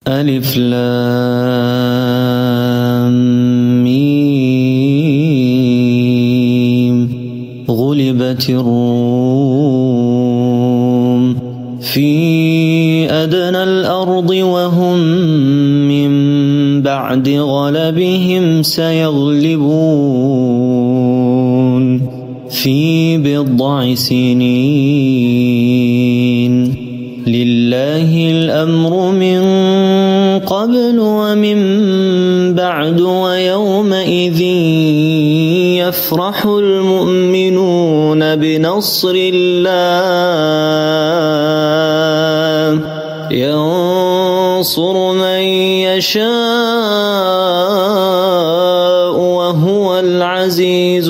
ألف لام ميم. غلبت الروم في أدنى الأرض وهم من بعد غلبهم سيغلبون في بضع سنين. لله الأمر من قبل ومن بعد ويومئذ يفرح المؤمنون بنصر الله ينصر من يشاء وهو العزيز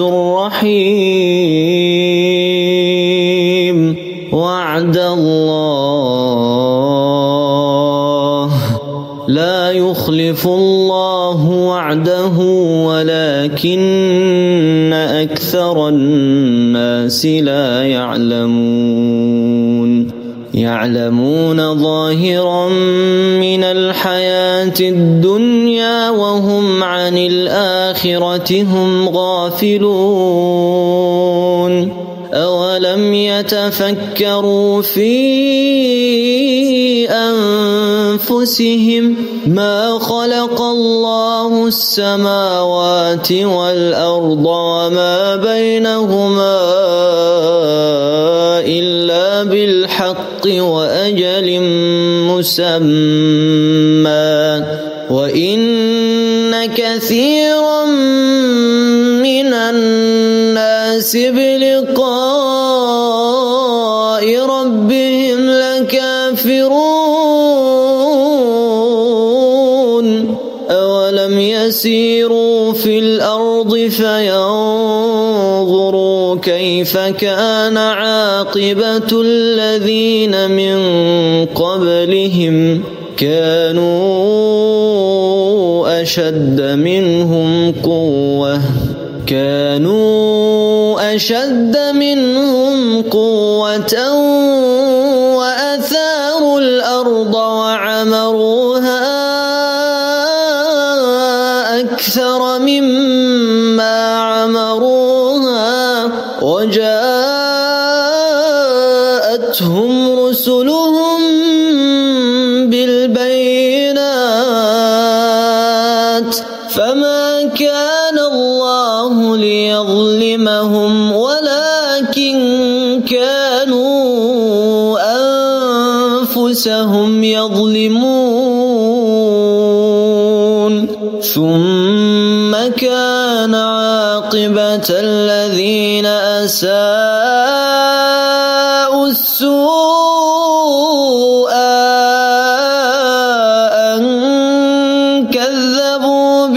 الرحيم. وعد الله لا يخلف الله وعده ولكن أكثر الناس لا يعلمون ظاهرا من الحياة الدنيا وهم عن الآخرة هم غافلون. أولم يتفكروا في أنفسهم ما خلق الله السماوات والأرض وما بينهما إلا بالحق وأجل مسمى وإن كثيرا من الناس بلقاء ربهم لكافرون. أولم يسيروا في الأرض فينظروا كيف كان عاقبة الذين من قبلهم كانوا أشد منهم قوة وأثاروا الأرض وعمروها أكثر مما عمروها وجاءتهم رسلهم بالبينات فما كان الله ليظلمهم ولكن كانوا أنفسهم يظلمون. ثم كان عاقبة الذين أساءوا السوء أن كذبوا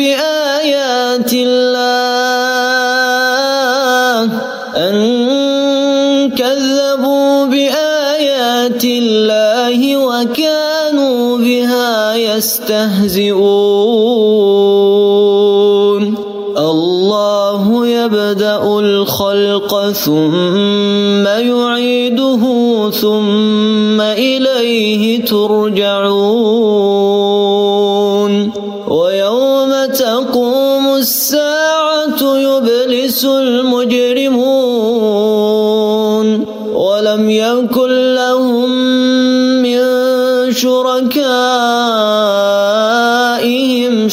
بآيات الله وكانوا بها يستهزئون. الله يبدأ الخلق ثم يعيده ثم إليه ترجعون. ويوم تقوم الساعة يبلس المجرمون ولم يكن لهم من شركائهم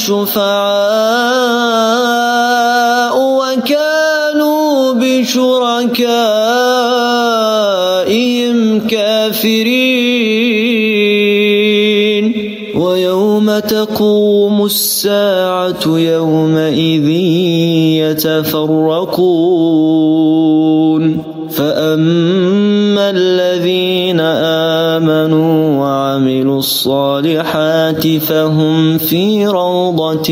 شفعاء وكانوا بشركائهم كافرين. ويوم تقوم الساعة يومئذ يتفرقون فأما الذين آمنوا وعملوا الصالحات فهم في روضة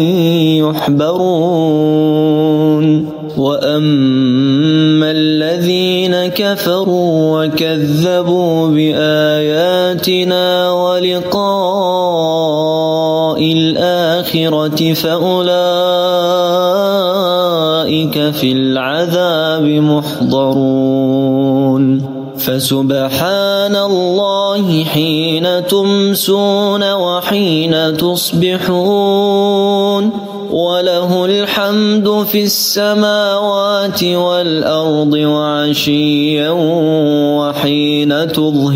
يحبرون. وأما الذين كفروا وكذبوا بآياتنا ولقاء الآخرة فأولئك في العذاب محضرون. فسبحان الله حين تمسون وحين تصبحون وله الحمد في السماوات والأرض وعشيا وحين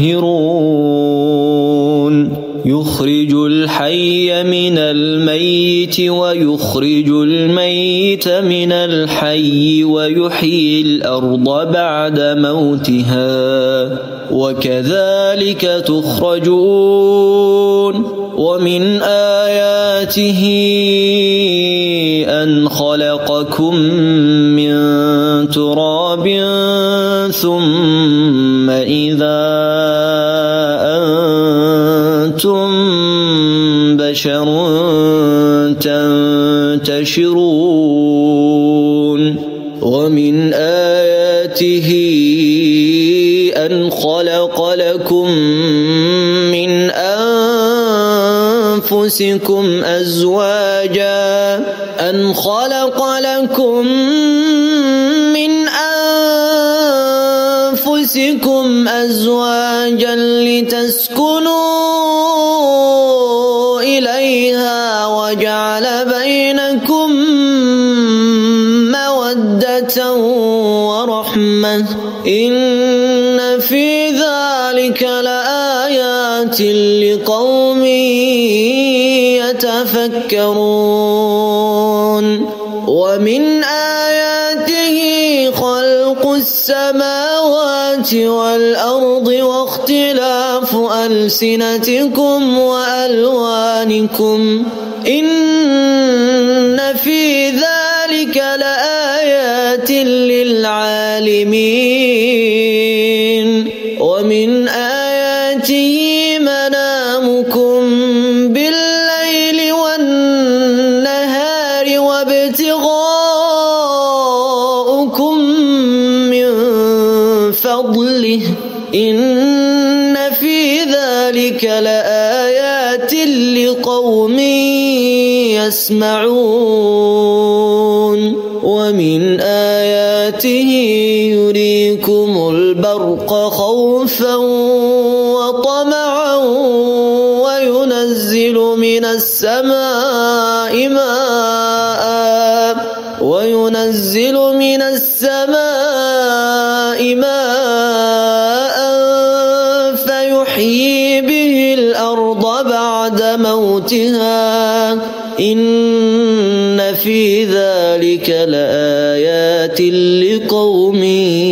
تظهرون يخرج الحي من الميت ويخرج الميت من الحي ويحيي الأرض بعد موتها وكذلك تخرجون ومن آياته أن خلقكم من تراب ثم إذا أنتم بشر تنتشرون ومن آياته أن خلق لكم من أنفسكم أزواجا لتسكنوا إليها وجعل بينكم مودة ورحمة إن في ذلك لآيات لقوم يتفكرون ومن آياته خلق السماوات والأرض واختلاف ألسنتكم وألوانكم إن في ذلك لآيات للعالمين ومن آياته منامكم بالليل والنهار وابتغاؤكم من فضله إن في ذلك لآيات لقوم يسمعون ومن آياته يريكم البرق خوفا وطمعا وينزل من السماء ماء فيحيي به الأرض بعد موتها إن في ذلك لآيات لقوم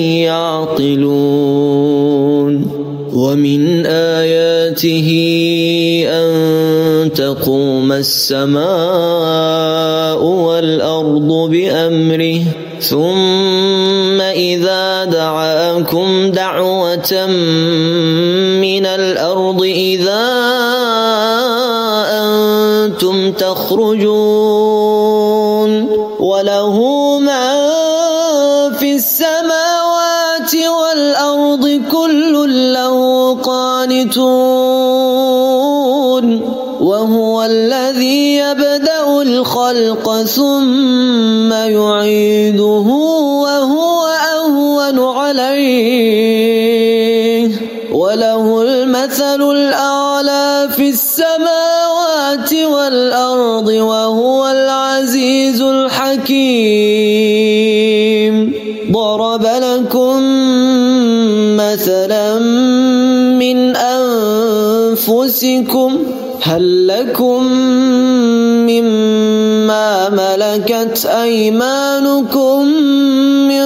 يعقلون ومن آياته أن تقوم السماء والأرض بأمره ثم إذا دعاكم دعوة من الأرض إذا أنتم تخرجون وله ما في السماوات والأرض كل له قانتون وهو الذي يبدأ الخلق ثم يعيده وهو أهون عليه وله المثل الأعلى في السماوات والأرض وهو العزيز الحكيم ضرب لكم مثلا من أنفسكم هل لكم مما ملكت أيمانكم من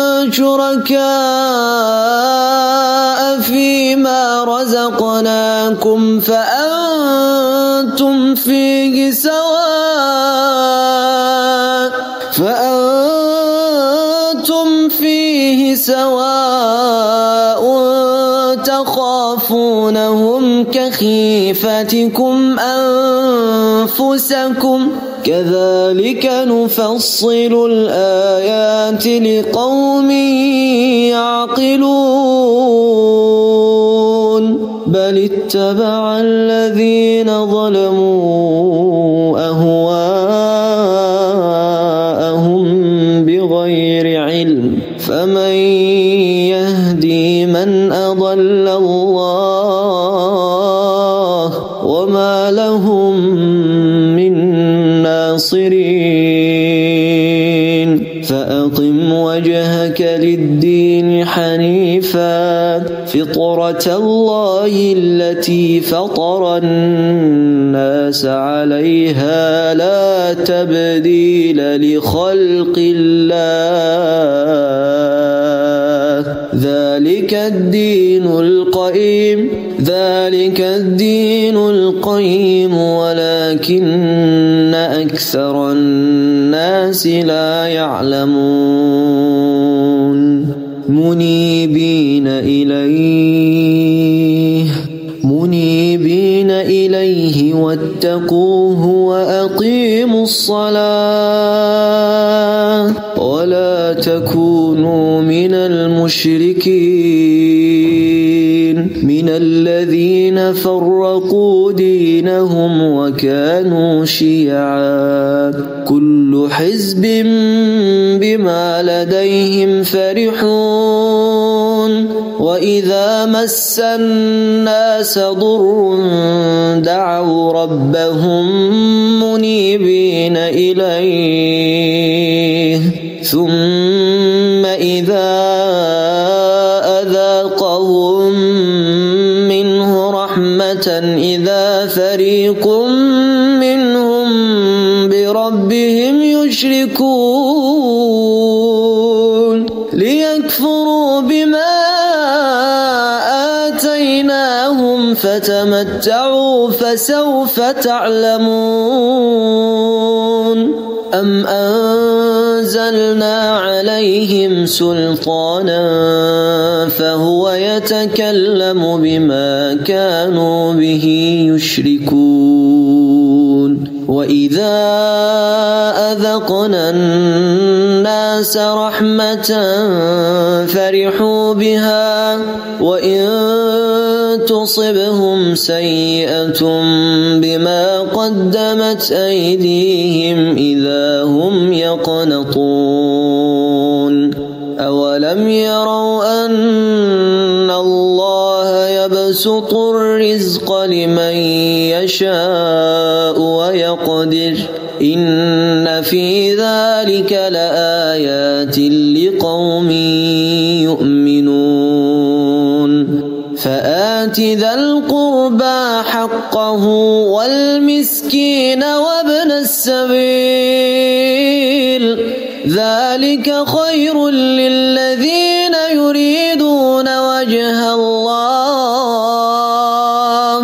شركاء فيما رزقناكم فأنتم فيه سواء تخافونهم كخيفتكم أنفسكم كذلك نفصل الآيات لقوم يعقلون بل اتبع الذين ظلموا أهواءهم بغير علم فمن يهدي من لهم من ناصرين فأقم وجهك للدين حنيفا فطرة الله التي فطر الناس عليها لا تبديل لخلق الله ذلك الدين القيم ولكن أكثر الناس لا يعلمون منيبين إليه واتقوه وأقيموا الصلاة ولا تكونوا من المشركين من الذين فرقوا دينهم وكانوا شيعا كل حزب بما لديهم فرحون وإذا مس الناس ضر دعوا ربهم منيبين إليه ثم إذا أذاقهم منه رحمة إذا فريق منهم بربهم يشركون ليكفروا بما آتيناهم فتمتعوا فسوف تعلمون أم أنزلنا عليهم سلطانا فهو يتكلم بما كانوا به يشركون وإذا أذقنا الناس رحمة فرحوا بها وإن تصبهم سيئة بما قدمت أيديهم إذا هم يقنطون أولم يروا أن الله يبسط الرزق لمن يشاء ويقدر إن في ذلك لآيات لقوم يؤمنون فآت ذا القربى حقه والمسكين وابن السبيل ذلك خير للذين يريدون وجه الله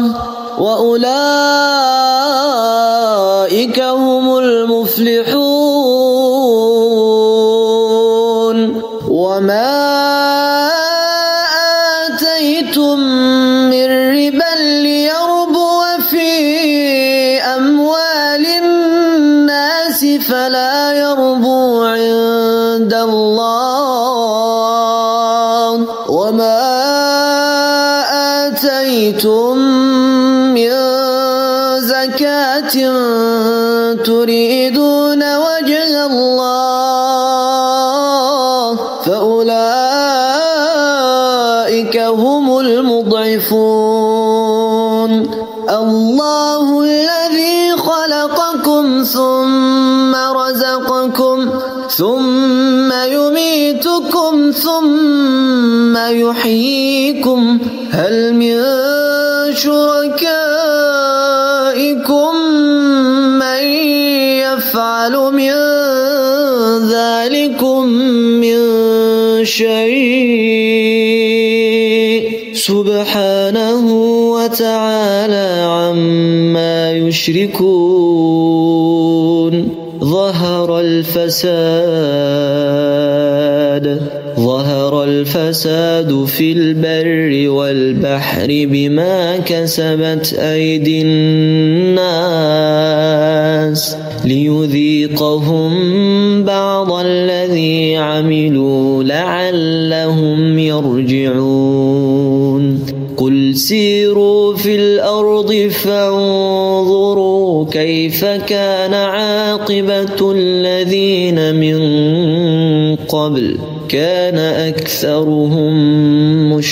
وأولئك هم المفلحون وما آتيتم من ربا ليربو في أموال الناس فلا يربو عند الله وما آتيتم من زكاة تريدون وجه الله فأولئك هم المضعفون الله الذي خلقكم ثم رزقكم ثم يميتكم ثم يحييكم هل من شركائكم من يفعل من ذلكم من شيء سبحانه وتعالى عما يشركون ظهر الفساد في البر والبحر بما كسبت أيدي الناس ليذيقهم بعض الذي عملوا لعلهم يرجعون قل سيروا في الأرض فانظروا كيف كان عاقبة الذين من قبل كان أكثرهم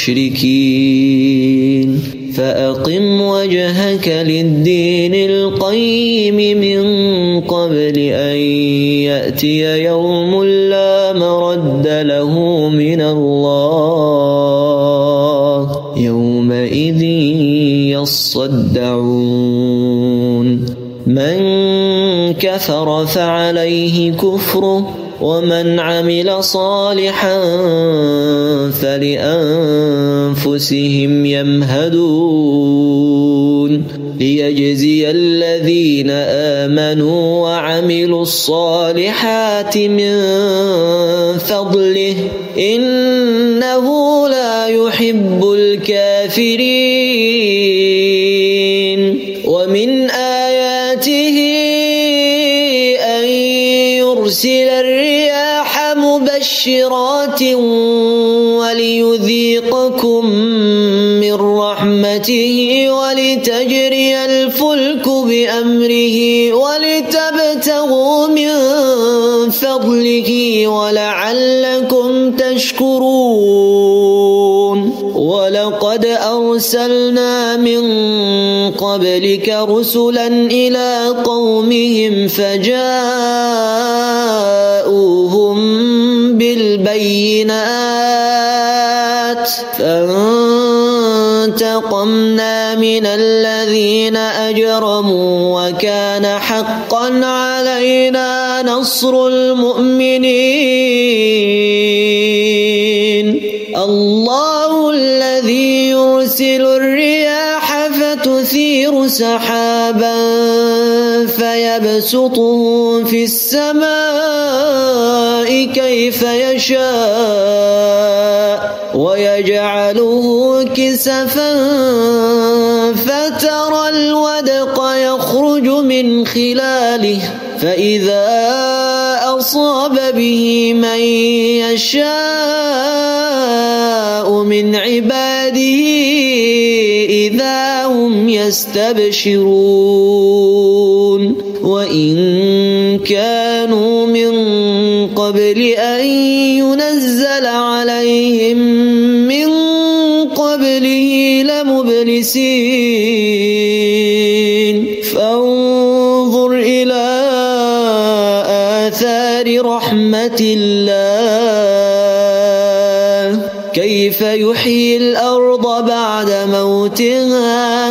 مشركين فأقم وجهك للدين القيم القيم من قبل أن يأتي يوم لا مرد له من الله يومئذ يصدعون من كفر فعليه كفره ومن عمل صالحا فلأنفسهم يمهدون ليجزي الذين آمنوا وعملوا الصالحات من فضله إنه لا يحب الكافرين ومن آياته أن يرسل الرياح مبشرات وليذيقكم من رحمته ولتجري الفلك بأمره ولتبتغوا من فضله ولعلكم تشكرون ولقد أرسلنا من قبلك رسلا إلى قومهم فجاءوهم بالبينات فانتقمنا من الذين أجرموا وكان حقا علينا نصر المؤمنين الله الذي يرسل الرياح فتثير سحابا فيبسطه في السماء كيف يشاء ويجعله كسفا فترى الودق يخرج من خلاله فإذا أصاب به من يشاء من عباده إذا هم يستبشرون وإن كانوا من قبل أن ينزل عليهم من قبله لمبلسين فانظر إلى آثار رحمة الله كيف يحيي الأرض بعد موتها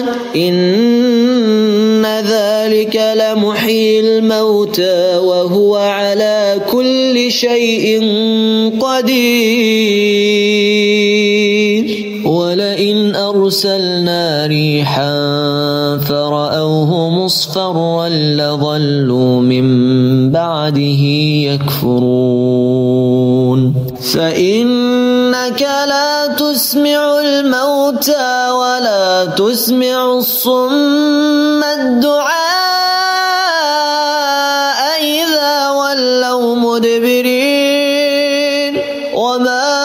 إن ذلك لمحيي الموتى وهو على كل شيء قدير ولئن أرسلنا ريحا فرأوه مصفرا لظلوا من بعده يكفرون فإنك لا تسمع الموتى ولا تسمع الصم الدعاء إذا ولوا مدبرين وما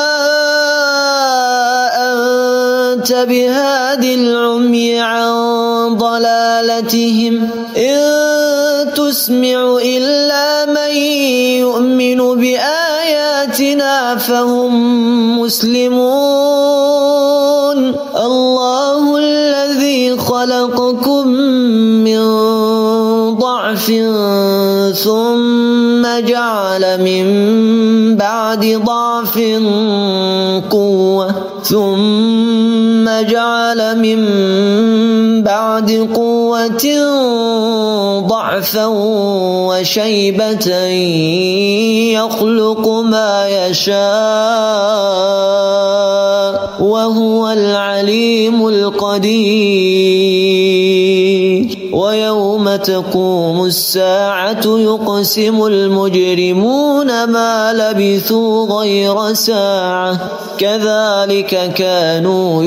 أنت بهاد العمي عن ضلالتهم إن تسمع إلا من يؤمن بآياتنا فهم مسلمون الله الذي خلقكم من ضعف ثم جعل من بعد ضعف قوة ثم جعل من بعد قوة ضعفا وشيبة يخلق ما يشاء وهو العليم القدير ويوم تقوم الساعة يقسم المجرمون ما لبثوا غير ساعة كذلك كانوا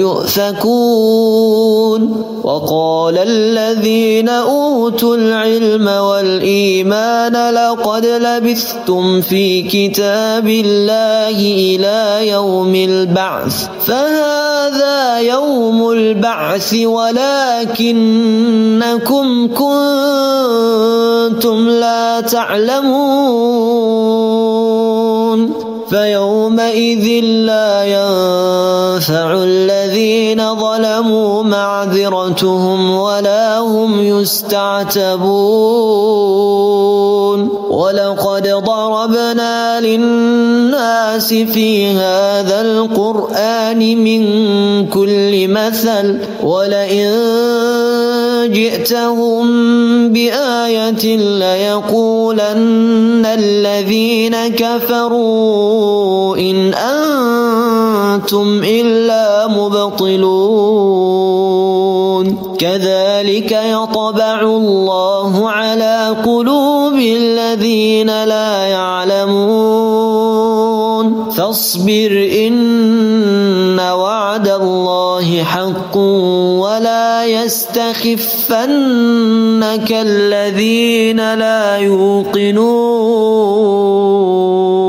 يؤفكون وقال الذين أوتوا العلم والإيمان لقد لبثتم في كتاب الله إلى يوم البعث فهذا يوم البعث ولكنكم كنتم لا تعلمون فيومئذ لا ينفع الذين ظلموا معذرتهم ولا هم يستعتبون ولقد ضربنا للناس في هذا القرآن من كل مثل ولئن جئتهم بآية ليقولن الذين كفروا إن أنتم إلا مبطلون كذلك يطبع الله على قلوب الذين لا يعلمون فاصبر إن وعد الله حق ولا يستخفنك الذين لا يوقنون